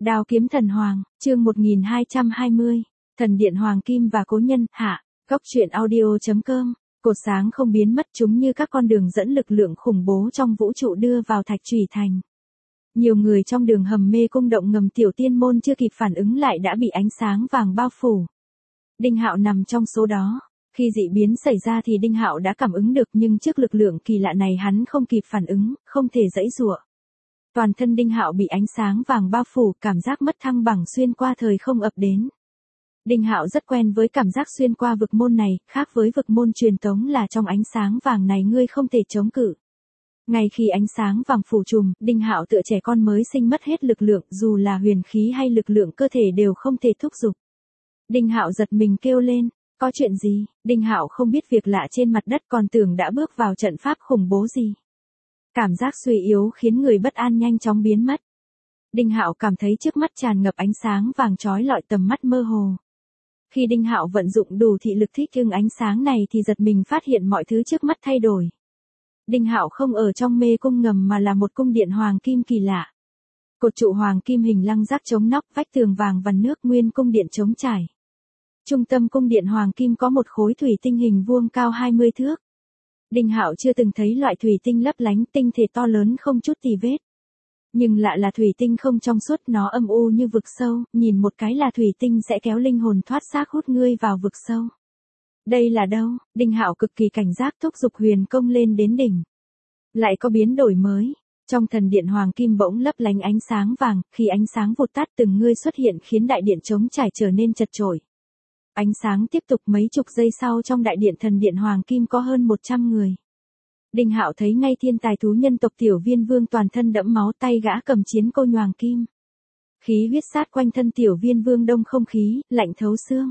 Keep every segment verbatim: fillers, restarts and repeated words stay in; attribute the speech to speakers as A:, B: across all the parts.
A: Đao kiếm thần hoàng, chương một nghìn hai trăm hai mươi. Thần điện hoàng kim và cố nhân, hạ. Góc truyện audio chấm com. Cột sáng không biến mất, chúng như các con đường dẫn lực lượng khủng bố trong vũ trụ đưa vào Thạch Trùy Thành. Nhiều người trong đường hầm mê cung động ngầm tiểu tiên môn chưa kịp phản ứng lại đã bị ánh sáng vàng bao phủ. Đinh Hạo nằm trong số đó. Khi dị biến xảy ra thì Đinh Hạo đã cảm ứng được, nhưng trước lực lượng kỳ lạ này hắn không kịp phản ứng, không thể giãy giụa. Toàn thân Đinh Hạo bị ánh sáng vàng bao phủ, cảm giác mất thăng bằng xuyên qua thời không ập đến. Đinh Hạo rất quen với cảm giác xuyên qua vực môn này, khác với vực môn truyền tống là trong ánh sáng vàng này ngươi không thể chống cự. Ngay khi ánh sáng vàng phủ trùm, Đinh Hạo tựa trẻ con mới sinh mất hết lực lượng, dù là huyền khí hay lực lượng cơ thể đều không thể thúc giục. Đinh Hạo giật mình kêu lên, có chuyện gì? Đinh Hạo không biết việc lạ trên mặt đất, còn tưởng đã bước vào trận pháp khủng bố gì. Cảm giác suy yếu khiến người bất an nhanh chóng biến mất. Đinh Hạo cảm thấy trước mắt tràn ngập ánh sáng vàng chói lọi, tầm mắt mơ hồ. Khi Đinh Hạo vận dụng đủ thị lực thích ứng ánh sáng này thì giật mình phát hiện mọi thứ trước mắt thay đổi. Đinh Hạo không ở trong mê cung ngầm mà là một cung điện hoàng kim kỳ lạ. Cột trụ hoàng kim hình lăng giác chống nóc, vách tường vàng vằn nước, nguyên cung điện trống trải. Trung tâm cung điện hoàng kim có một khối thủy tinh hình vuông cao hai mươi thước. Đinh Hạo chưa từng thấy loại thủy tinh lấp lánh, tinh thể to lớn không chút tì vết. Nhưng lạ là thủy tinh không trong suốt, nó âm u như vực sâu, nhìn một cái là thủy tinh sẽ kéo linh hồn thoát xác hút ngươi vào vực sâu. Đây là đâu? Đinh Hạo cực kỳ cảnh giác, thúc giục huyền công lên đến đỉnh. Lại có biến đổi mới. Trong thần điện hoàng kim bỗng lấp lánh ánh sáng vàng, khi ánh sáng vụt tắt từng ngươi xuất hiện khiến đại điện trống trải trở nên chật chội. Ánh sáng tiếp tục, mấy chục giây sau trong đại điện thần điện hoàng kim có hơn một trăm người. Đinh Hạo thấy ngay thiên tài thú nhân tộc Tiểu Viên Vương toàn thân đẫm máu, tay gã cầm chiến cô nhoàng kim. Khí huyết sát quanh thân Tiểu Viên Vương, đông không khí, lạnh thấu xương.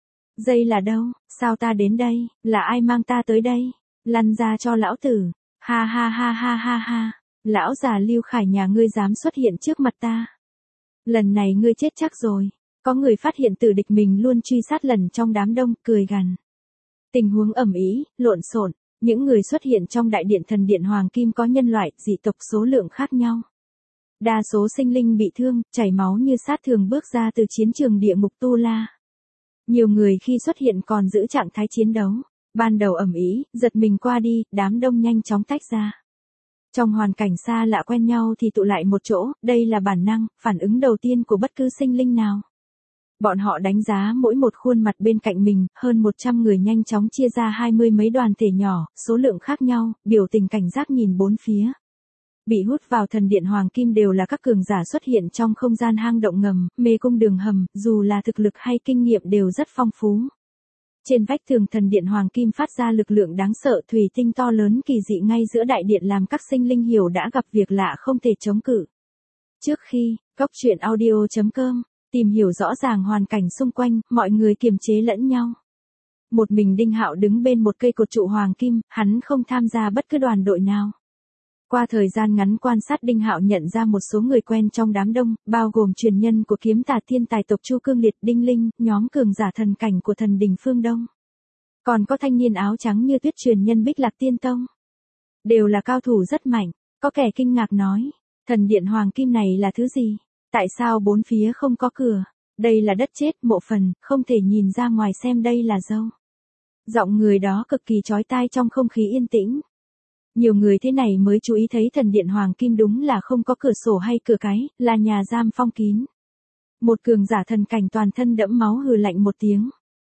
A: Dây là đâu? Sao ta đến đây? Là ai mang ta tới đây? Lăn ra cho lão tử. Ha ha ha ha ha ha. Lão già Lưu Khải nhà ngươi dám xuất hiện trước mặt ta. Lần này ngươi chết chắc rồi. Có người phát hiện tử địch mình luôn truy sát lần trong đám đông, cười gằn. Tình huống ầm ĩ, lộn xộn. Những người xuất hiện trong đại điện thần điện hoàng kim có nhân loại, dị tộc số lượng khác nhau. Đa số sinh linh bị thương, chảy máu như sát thường bước ra từ chiến trường địa ngục Tu La. Nhiều người khi xuất hiện còn giữ trạng thái chiến đấu. Ban đầu ầm ĩ, giật mình qua đi, đám đông nhanh chóng tách ra. Trong hoàn cảnh xa lạ quen nhau thì tụ lại một chỗ, đây là bản năng, phản ứng đầu tiên của bất cứ sinh linh nào. Bọn họ đánh giá mỗi một khuôn mặt bên cạnh mình, hơn một trăm người nhanh chóng chia ra hai mươi mấy đoàn thể nhỏ, số lượng khác nhau, biểu tình cảnh giác nhìn bốn phía. Bị hút vào thần điện hoàng kim đều là các cường giả xuất hiện trong không gian hang động ngầm, mê cung đường hầm, dù là thực lực hay kinh nghiệm đều rất phong phú. Trên vách tường thần điện hoàng kim phát ra lực lượng đáng sợ, thủy tinh to lớn kỳ dị ngay giữa đại điện làm các sinh linh hiểu đã gặp việc lạ không thể chống cự. Trước khi, góc truyện audio chấm com tìm hiểu rõ ràng hoàn cảnh xung quanh, mọi người kiềm chế lẫn nhau. Một mình Đinh Hạo đứng bên một cây cột trụ hoàng kim, hắn không tham gia bất cứ đoàn đội nào. Qua thời gian ngắn quan sát, Đinh Hạo nhận ra một số người quen trong đám đông, bao gồm truyền nhân của kiếm tà thiên tài tộc Chu Cương Liệt, Đinh Linh, nhóm cường giả thần cảnh của thần đình phương Đông. Còn có thanh niên áo trắng như tuyết truyền nhân Bích Lạc Tiên Tông. Đều là cao thủ rất mạnh, có kẻ kinh ngạc nói, thần điện hoàng kim này là thứ gì? Tại sao bốn phía không có cửa? Đây là đất chết, mộ phần, không thể nhìn ra ngoài xem đây là dâu. Giọng người đó cực kỳ chói tai trong không khí yên tĩnh. Nhiều người thế này mới chú ý thấy thần điện hoàng kim đúng là không có cửa sổ hay cửa cái, là nhà giam phong kín. Một cường giả thần cảnh toàn thân đẫm máu hừ lạnh một tiếng.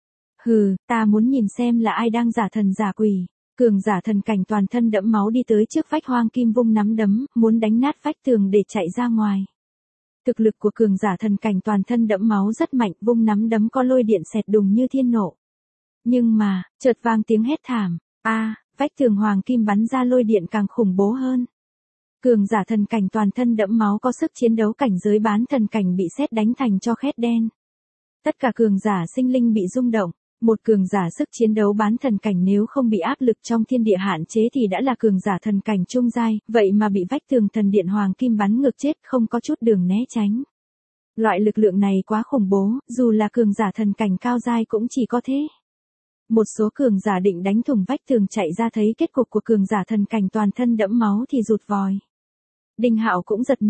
A: Hừ, ta muốn nhìn xem là ai đang giả thần giả quỷ. Cường giả thần cảnh toàn thân đẫm máu đi tới trước vách hoàng kim vung nắm đấm, muốn đánh nát vách tường để chạy ra ngoài. Thực lực của cường giả thần cảnh toàn thân đẫm máu rất mạnh, vung nắm đấm có lôi điện xẹt đùng như thiên nộ. Nhưng mà, chợt vang tiếng hét thảm, a, vách tường hoàng kim bắn ra lôi điện càng khủng bố hơn. Cường giả thần cảnh toàn thân đẫm máu có sức chiến đấu cảnh giới bán thần cảnh bị sét đánh thành tro khét đen. Tất cả cường giả sinh linh bị rung động. Một cường giả sức chiến đấu bán thần cảnh nếu không bị áp lực trong thiên địa hạn chế thì đã là cường giả thần cảnh trung giai, vậy mà bị vách tường thần điện hoàng kim bắn ngược chết, không có chút đường né tránh. Loại lực lượng này quá khủng bố, dù là cường giả thần cảnh cao giai cũng chỉ có thế. Một số cường giả định đánh thủng vách tường chạy ra thấy kết cục của cường giả thần cảnh toàn thân đẫm máu thì rụt vòi. Đinh Hạo cũng giật mình,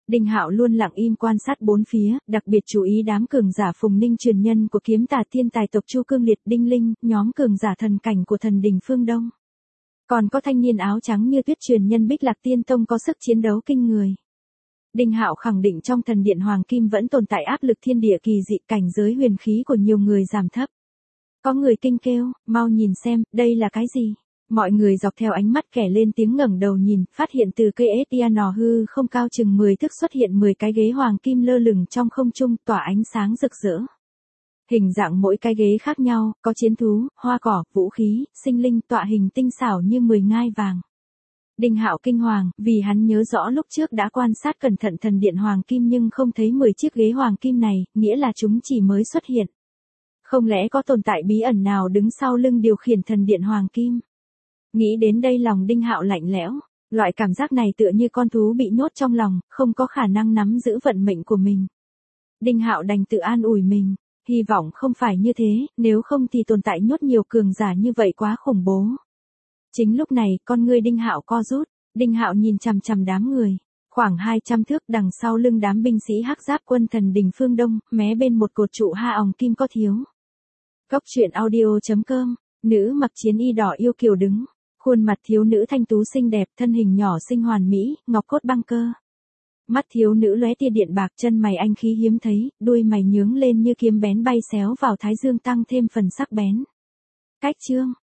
A: Đinh Hạo luôn lặng im quan sát bốn phía, đặc biệt chú ý đám cường giả Phùng Ninh truyền nhân của kiếm tà thiên tài tộc Chu Cương Liệt Đinh Linh, nhóm cường giả thần cảnh của thần đình phương Đông. Còn có thanh niên áo trắng như tuyết truyền nhân Bích Lạc Tiên Tông có sức chiến đấu kinh người. Đinh Hạo khẳng định trong thần điện Hoàng Kim vẫn tồn tại áp lực thiên địa kỳ dị, cảnh giới huyền khí của nhiều người giảm thấp. Có người kinh kêu, mau nhìn xem, đây là cái gì? Mọi người dọc theo ánh mắt kẻ lên tiếng ngẩng đầu nhìn, phát hiện từ cây Etiano hư không cao chừng mười thước xuất hiện mười cái ghế hoàng kim lơ lửng trong không trung, tỏa ánh sáng rực rỡ. Hình dạng mỗi cái ghế khác nhau, có chiến thú, hoa cỏ, vũ khí, sinh linh, tọa hình tinh xảo như mười ngai vàng. Đinh Hạo kinh hoàng, vì hắn nhớ rõ lúc trước đã quan sát cẩn thận thần điện Hoàng Kim nhưng không thấy mười chiếc ghế Hoàng Kim này, nghĩa là chúng chỉ mới xuất hiện. Không lẽ có tồn tại bí ẩn nào đứng sau lưng điều khiển thần điện Hoàng Kim? Nghĩ đến đây lòng Đinh Hạo lạnh lẽo, loại cảm giác này tựa như con thú bị nhốt trong lòng, không có khả năng nắm giữ vận mệnh của mình. Đinh Hạo đành tự an ủi mình, hy vọng không phải như thế, nếu không thì tồn tại nhốt nhiều cường giả như vậy quá khủng bố. Chính lúc này, con ngươi Đinh Hạo co rút, Đinh Hạo nhìn chằm chằm đám người, khoảng hai trăm thước đằng sau lưng đám binh sĩ hắc giáp quân thần đình phương Đông, mé bên một cột trụ ha òng kim có thiếu. Góc truyện audio chấm com, nữ mặc chiến y đỏ yêu kiều đứng, khuôn mặt thiếu nữ thanh tú xinh đẹp, thân hình nhỏ xinh hoàn mỹ, ngọc cốt băng cơ. Mắt thiếu nữ lóe tia điện bạc, chân mày anh khí hiếm thấy, đuôi mày nhướng lên như kiếm bén bay xéo vào thái dương tăng thêm phần sắc bén. Cách chương